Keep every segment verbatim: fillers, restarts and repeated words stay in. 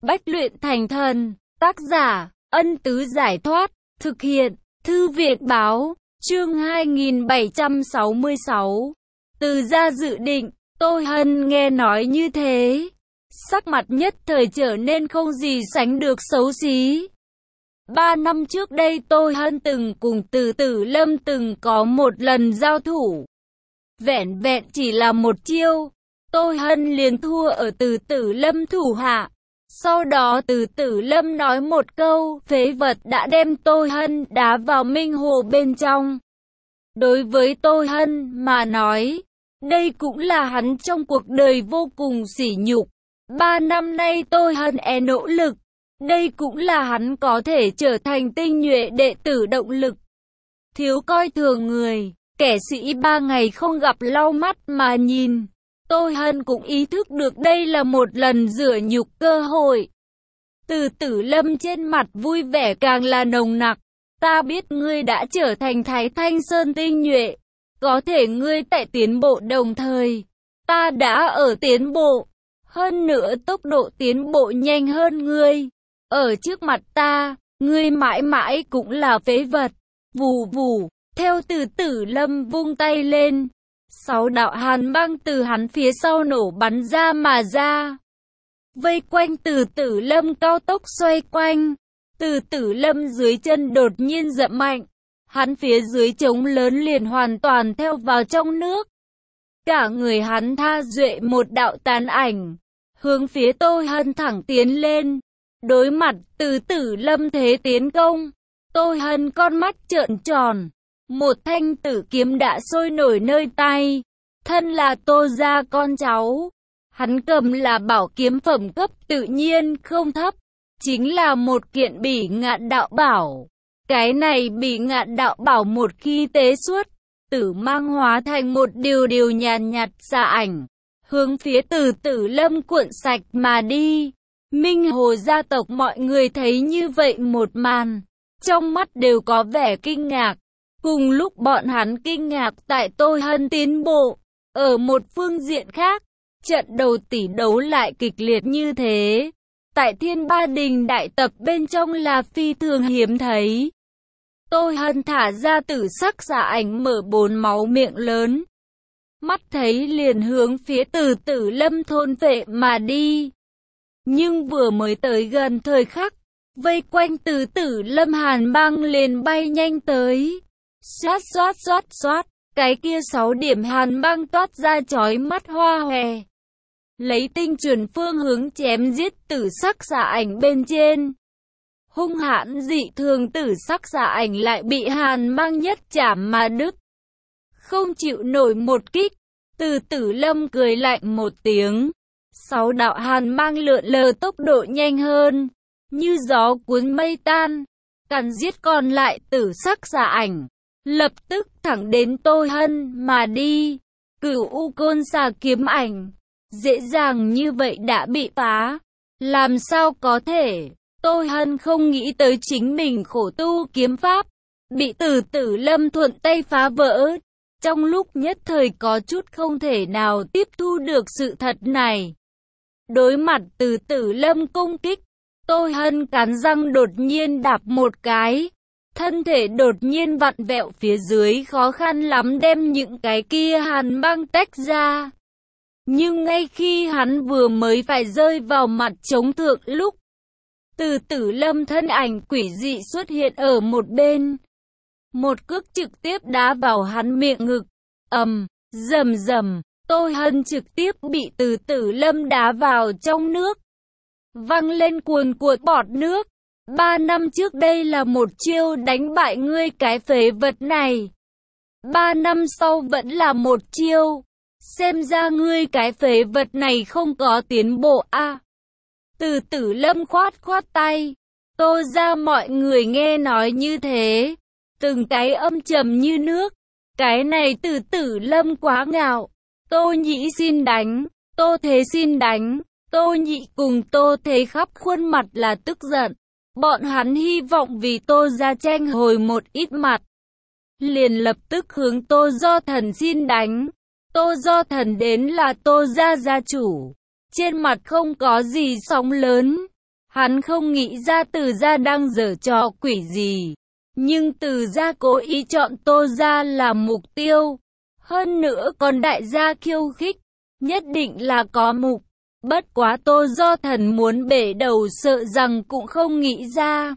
Bách luyện thành thần. Tác giả, Ân Tứ Giải Thoát. Thực hiện, Thư viện Báo. Chương hai nghìn bảy trăm sáu mươi sáu. Từ ra dự định, Tôi Hân nghe nói như thế. Sắc mặt nhất thời trở nên không gì sánh được xấu xí. Ba năm trước đây Tôi Hân từng cùng Từ Tử Lâm từng có một lần giao thủ. Vẹn vẹn chỉ là một chiêu, Tôi Hân liền thua ở Từ Tử Lâm thủ hạ. Sau đó Từ Tử Lâm nói một câu, phế vật, đã đem Tôi Hân đá vào minh hồ bên trong. Đối với Tôi Hân mà nói, đây cũng là hắn trong cuộc đời vô cùng sỉ nhục. Ba năm nay Tôi Hân e nỗ lực, đây cũng là hắn có thể trở thành tinh nhuệ đệ tử động lực. Thiếu coi thường người, kẻ sĩ ba ngày không gặp lau mắt mà nhìn. Tôi Hân cũng ý thức được đây là một lần rửa nhục cơ hội. Từ Tử Lâm trên mặt vui vẻ càng là nồng nặc. Ta biết ngươi đã trở thành Thái Thanh Sơn tinh nhuệ. Có thể ngươi tại tiến bộ đồng thời. Ta đã ở tiến bộ. Hơn nữa tốc độ tiến bộ nhanh hơn ngươi. Ở trước mặt ta, ngươi mãi mãi cũng là phế vật. Vù vù, theo Từ Tử Lâm vung tay lên. Sáu đạo hàn băng từ hắn phía sau nổ bắn ra mà ra. Vây quanh Từ Tử Lâm cao tốc xoay quanh. Từ Tử Lâm dưới chân đột nhiên dậm mạnh. Hắn phía dưới trống lớn liền hoàn toàn theo vào trong nước. Cả người hắn tha duệ một đạo tàn ảnh. Hướng phía Tôi Hân thẳng tiến lên. Đối mặt Từ Tử Lâm thế tiến công. Tôi Hân con mắt trợn tròn. Một thanh tử kiếm đã sôi nổi nơi tay. Thân là Tô gia con cháu. Hắn cầm là bảo kiếm phẩm cấp tự nhiên không thấp. Chính là một kiện bỉ ngạn đạo bảo. Cái này bỉ ngạn đạo bảo một khi tế xuất, tử mang hóa thành một điều điều nhàn nhạt xà ảnh. Hướng phía Từ Tử Lâm cuộn sạch mà đi. Minh Hồ gia tộc mọi người thấy như vậy một màn. Trong mắt đều có vẻ kinh ngạc. Cùng lúc bọn hắn kinh ngạc tại Tôi Hân tiến bộ. Ở một phương diện khác, trận đầu tỷ đấu lại kịch liệt như thế. Tại Thiên Ba Đình đại tập bên trong là phi thường hiếm thấy. Tôi Hân thả ra tử sắc xà ảnh mở bốn máu miệng lớn. Mắt thấy liền hướng phía Từ Tử Lâm thôn phệ mà đi. Nhưng vừa mới tới gần thời khắc, vây quanh Từ Tử Lâm hàn băng liền bay nhanh tới. Xoát xoát xoát xoát, cái kia sáu điểm hàn băng toát ra chói mắt hoa hòe. Lấy tinh chuẩn phương hướng chém giết tử sắc xà ảnh bên trên. Hung hãn dị thường tử sắc xà ảnh lại bị hàn băng nhất chảm mà đứt. Không chịu nổi một kích, Từ Tử Lâm cười lạnh một tiếng. Sáu đạo hàn băng lượn lờ tốc độ nhanh hơn, như gió cuốn mây tan, càn giết còn lại tử sắc xà ảnh. Lập tức thẳng đến Tôi Hân mà đi. Cửu U Côn xà kiếm ảnh dễ dàng như vậy đã bị phá. Làm sao có thể? Tôi Hân không nghĩ tới chính mình khổ tu kiếm pháp bị Từ Tử Lâm thuận tay phá vỡ. Trong lúc nhất thời có chút không thể nào tiếp thu được sự thật này. Đối mặt Từ Tử Lâm công kích, Tôi Hân cắn răng đột nhiên đạp một cái. Thân thể đột nhiên vặn vẹo phía dưới, khó khăn lắm đem những cái kia hàn băng tách ra. Nhưng ngay khi hắn vừa mới phải rơi vào mặt trống thượng lúc, Từ Tử Lâm thân ảnh quỷ dị xuất hiện ở một bên. Một cước trực tiếp đá vào hắn miệng ngực. Ầm, rầm rầm, Tôi Hân trực tiếp bị Từ Tử Lâm đá vào trong nước. Văng lên cuồn cuộn bọt nước. Ba năm trước đây là một chiêu đánh bại ngươi cái phế vật này. Ba năm sau vẫn là một chiêu. Xem ra ngươi cái phế vật này không có tiến bộ a. À, Từ Tử Lâm khoát khoát tay. Tô ra mọi người nghe nói như thế. Từng cái âm trầm như nước. Cái này Từ Tử Lâm quá ngạo. Tô Nhĩ xin đánh. Tô Thế xin đánh. Tô Nhị cùng Tô Thế khắp khuôn mặt là tức giận. Bọn hắn hy vọng vì Tô gia tranh hồi một ít mặt. Liền lập tức hướng Tô Do Thần xin đánh. Tô Do Thần đến là Tô gia gia chủ. Trên mặt không có gì sóng lớn. Hắn không nghĩ ra Từ Gia đang giở trò quỷ gì. Nhưng Từ Gia cố ý chọn Tô Gia là mục tiêu. Hơn nữa còn đại gia khiêu khích. Nhất định là có mục. Bất quá Tô Do Thần muốn bể đầu sợ rằng cũng không nghĩ ra.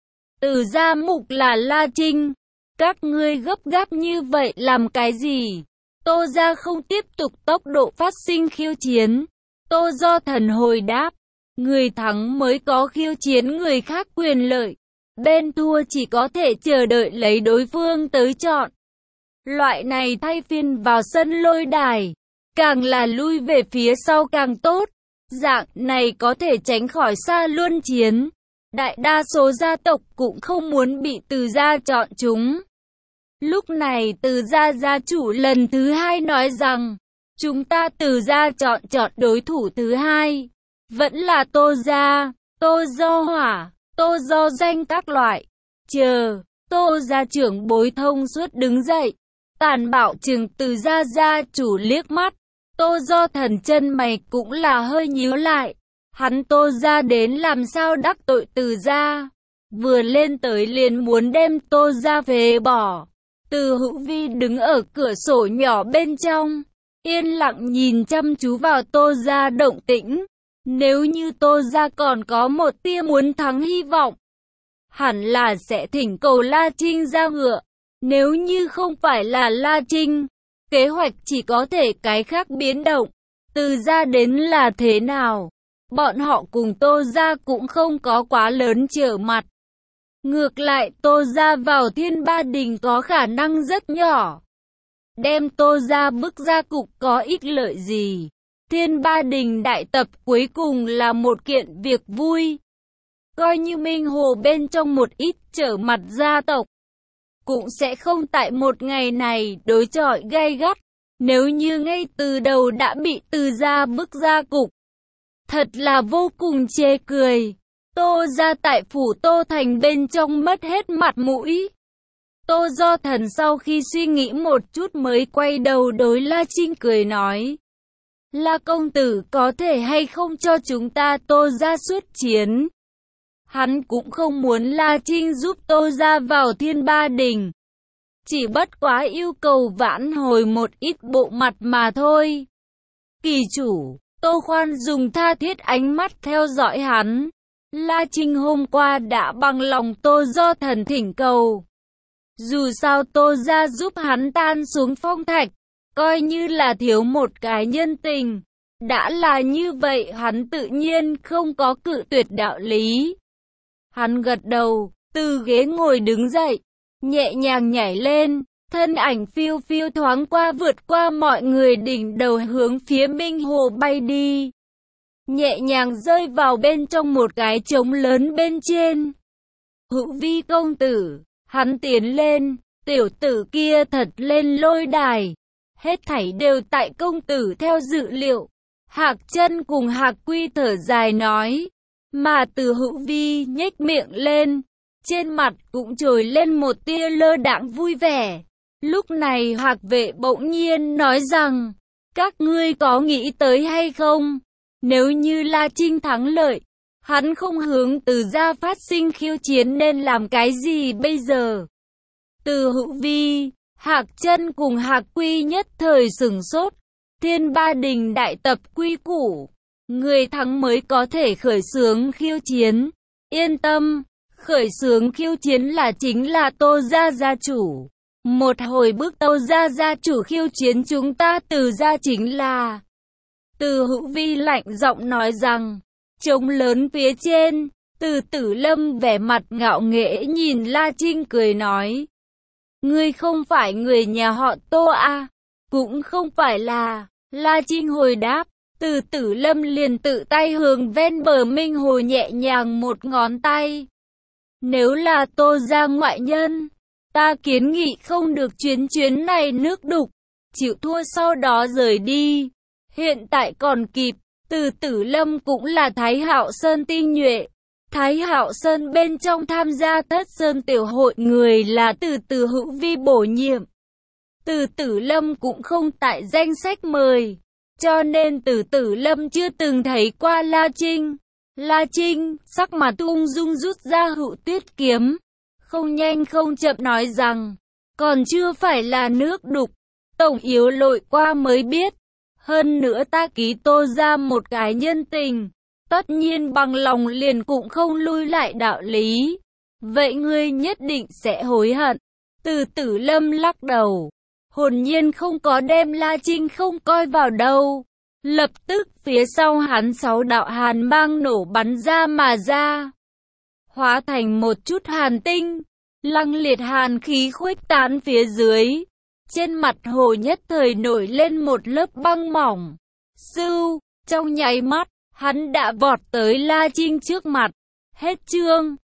Từ Gia mục là La Trinh. Các ngươi gấp gáp như vậy làm cái gì? Tô Gia không tiếp tục tốc độ phát sinh khiêu chiến. Tô Do Thần hồi đáp. Người thắng mới có khiêu chiến người khác quyền lợi. Bên thua chỉ có thể chờ đợi lấy đối phương tới chọn. Loại này thay phiên vào sân lôi đài. Càng là lui về phía sau càng tốt. Dạng này có thể tránh khỏi xa luân chiến. Đại đa số gia tộc cũng không muốn bị Từ Gia chọn chúng. Lúc này Từ Gia gia chủ lần thứ hai nói rằng, chúng ta Từ Gia chọn chọn đối thủ thứ hai. Vẫn là Tô Gia, Tô Do Hỏa, Tô Do Danh các loại. Chờ, Tô Gia trưởng bối thông suốt đứng dậy. Tàn bạo trừng Từ Gia gia chủ liếc mắt. Tô Do Thần chân mày cũng là hơi nhíu lại. Hắn Tô Gia đến làm sao đắc tội Từ Gia. Vừa lên tới liền muốn đem Tô Gia phế bỏ. Từ Hữu Vi đứng ở cửa sổ nhỏ bên trong. Yên lặng nhìn chăm chú vào Tô Gia động tĩnh. Nếu như Tô Gia còn có một tia muốn thắng hy vọng. Hẳn là sẽ thỉnh cầu La Trinh ra ngựa. Nếu như không phải là La Trinh. Kế hoạch chỉ có thể cái khác biến động. Từ Gia đến là thế nào? Bọn họ cùng Tô Gia cũng không có quá lớn trở mặt. Ngược lại Tô Gia vào Thiên Ba Đình có khả năng rất nhỏ. Đem Tô Gia bức ra cục có ích lợi gì? Thiên Ba Đình đại tập cuối cùng là một kiện việc vui. Coi như Minh Hồ bên trong một ít trở mặt gia tộc. Cũng sẽ không tại một ngày này đối chọi gay gắt. Nếu như ngay từ đầu đã bị Từ Gia bức ra cục. Thật là vô cùng chê cười. Tô Gia tại phủ Tô Thành bên trong mất hết mặt mũi. Tô Do Thần sau khi suy nghĩ một chút mới quay đầu đối La Trinh cười nói. La công tử có thể hay không cho chúng ta Tô Gia xuất chiến? Hắn cũng không muốn La Trinh giúp Tô Gia vào Thiên Ba Đình. Chỉ bất quá yêu cầu vãn hồi một ít bộ mặt mà thôi. Kỳ chủ, Tô Khoan dùng tha thiết ánh mắt theo dõi hắn. La Trinh hôm qua đã bằng lòng Tô Do Thần thỉnh cầu. Dù sao Tô Gia giúp hắn tan xuống phong thạch, coi như là thiếu một cái nhân tình. Đã là như vậy hắn tự nhiên không có cự tuyệt đạo lý. Hắn gật đầu, từ ghế ngồi đứng dậy, nhẹ nhàng nhảy lên, thân ảnh phiêu phiêu thoáng qua vượt qua mọi người đỉnh đầu hướng phía Minh Hồ bay đi. Nhẹ nhàng rơi vào bên trong một cái trống lớn bên trên. Hữu Vi công tử, hắn tiến lên, tiểu tử kia thật lên lôi đài. Hết thảy đều tại công tử theo dự liệu. Hạc Chân cùng Hạc Quy thở dài nói. Mà Từ Hữu Vi nhếch miệng lên. Trên mặt cũng trồi lên một tia lơ đãng vui vẻ. Lúc này Hạc Vệ bỗng nhiên nói rằng. Các ngươi có nghĩ tới hay không? Nếu như La Trinh thắng lợi, hắn không hướng Từ Gia phát sinh khiêu chiến nên làm cái gì bây giờ? Từ Hữu Vi, Hạc Chân cùng Hạc Quy nhất thời sửng sốt. Thiên Ba Đình đại tập quy củ, người thắng mới có thể khởi xướng khiêu chiến. Yên tâm, khởi xướng khiêu chiến là chính là Tô Gia gia chủ. Một hồi bước Tô Gia gia chủ khiêu chiến chúng ta Từ Gia chính là. Từ Hữu Vi lạnh giọng nói rằng, trống lớn phía trên, Từ Tử Lâm vẻ mặt ngạo nghễ nhìn La Trinh cười nói. Ngươi không phải người nhà họ Tô à? Cũng không phải là. La Trinh hồi đáp. Từ Tử Lâm liền tự tay hướng ven bờ Minh Hồ nhẹ nhàng một ngón tay. Nếu là Tô Gia ngoại nhân, ta kiến nghị không được chuyến chuyến này nước đục, chịu thua sau đó rời đi. Hiện tại còn kịp. Từ Tử Lâm cũng là Thái Hạo Sơn tinh nhuệ. Thái Hạo Sơn bên trong tham gia Thất Sơn tiểu hội người là từ Từ Hữu Vi bổ nhiệm. Từ Tử Lâm cũng không tại danh sách mời, cho nên Từ Tử Lâm chưa từng thấy qua La Trinh. La Trinh, sắc mặt ung dung rút ra Hữu Tuyết kiếm, không nhanh không chậm nói rằng, còn chưa phải là nước đục, tổng yếu lội qua mới biết. Hơn nữa ta ký Tô ra một cái nhân tình, tất nhiên bằng lòng liền cũng không lui lại đạo lý. Vậy ngươi nhất định sẽ hối hận. Từ Tử Lâm lắc đầu, hồn nhiên không có đem La Trinh không coi vào đâu. Lập tức phía sau hắn sáu đạo hàn mang nổ bắn ra mà ra, hóa thành một chút hàn tinh, lăng liệt hàn khí khuếch tán phía dưới. Trên mặt hồ nhất thời nổi lên một lớp băng mỏng. Sưu, trong nháy mắt, hắn đã vọt tới La Trinh trước mặt. Hết chương.